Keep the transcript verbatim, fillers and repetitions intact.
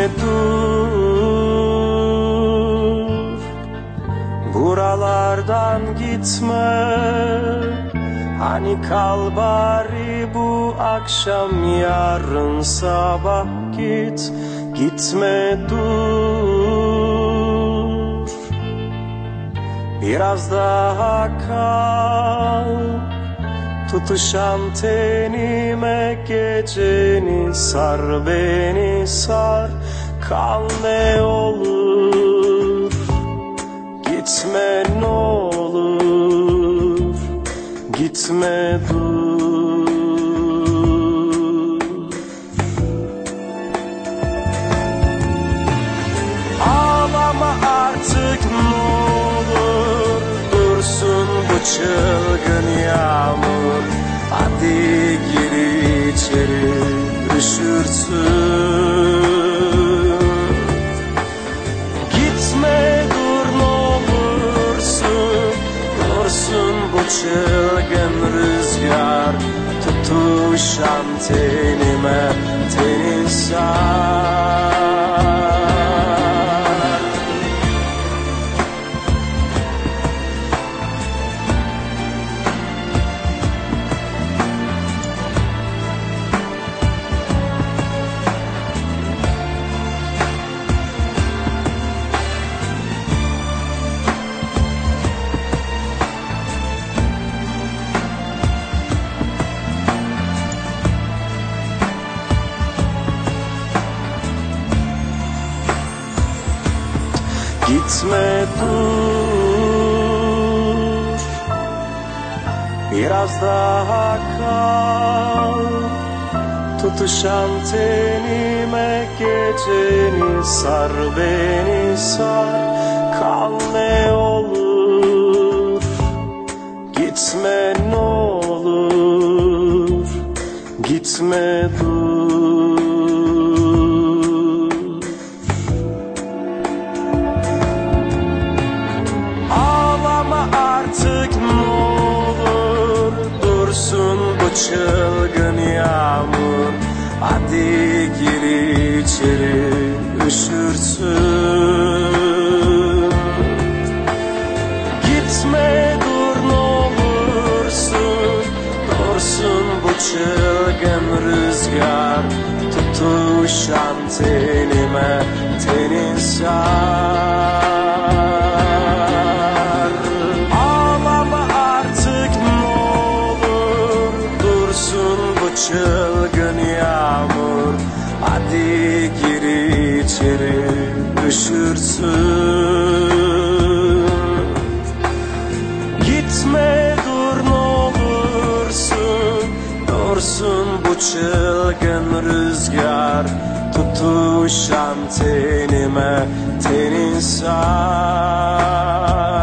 dur, buralardan gitme. Hani kal bari bu akşam, yarın sabah git. Gitme dur, biraz daha kal. Tutuşan tenime geceni, sar beni sar. Kal ne olur, gitme ne olur. Gitme dur. Ağlama artık ne olur, dursun bu çılgın yağmur. Hadi gir içeri, üşürsün. Gitme dur ne olursun, dursun bu çılgın rüzgar. Tutuşan tenime, tenin sar. Gitme dur, biraz daha kal. Tutuşan tenime geceni, sar beni sar. Kal ne olur, gitme ne olur. Gitme dur. Artık ne olur, dursun bu çılgın yağmur. Hadi gir içeri, üşürsün. Gitme dur ne olursun, dursun bu çılgın rüzgar. Tutuşan tenime, tenin sar. Çılgın yağmur, hadi gir içeri, üşürsün. Gitme dur ne olursun, dursun bu çılgın rüzgar. Tutuşan tenime, tenin sar.